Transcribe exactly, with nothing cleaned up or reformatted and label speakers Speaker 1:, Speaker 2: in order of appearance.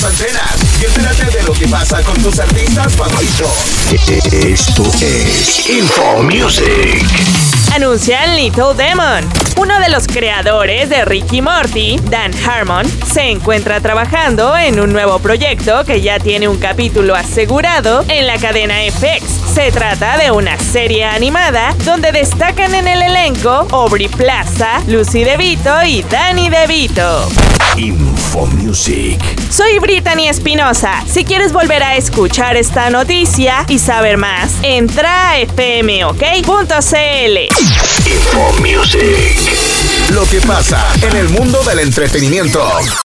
Speaker 1: antenas y entérate de lo que pasa con tus artistas favoritos. Esto es Info Music.
Speaker 2: Anuncian Little Demon. Uno de los creadores de Rick y Morty, Dan Harmon, se encuentra trabajando en un nuevo proyecto que ya tiene un capítulo asegurado en la cadena F X. Se trata de una serie animada donde destacan en el elenco Aubrey Plaza, Lucy DeVito y Danny DeVito.
Speaker 1: Info Music.
Speaker 2: Soy Brittany Espinosa. Si quieres volver a escuchar esta noticia y saber más, entra a f m o k punto c l.
Speaker 1: Info Music. Lo que pasa en el mundo del entretenimiento.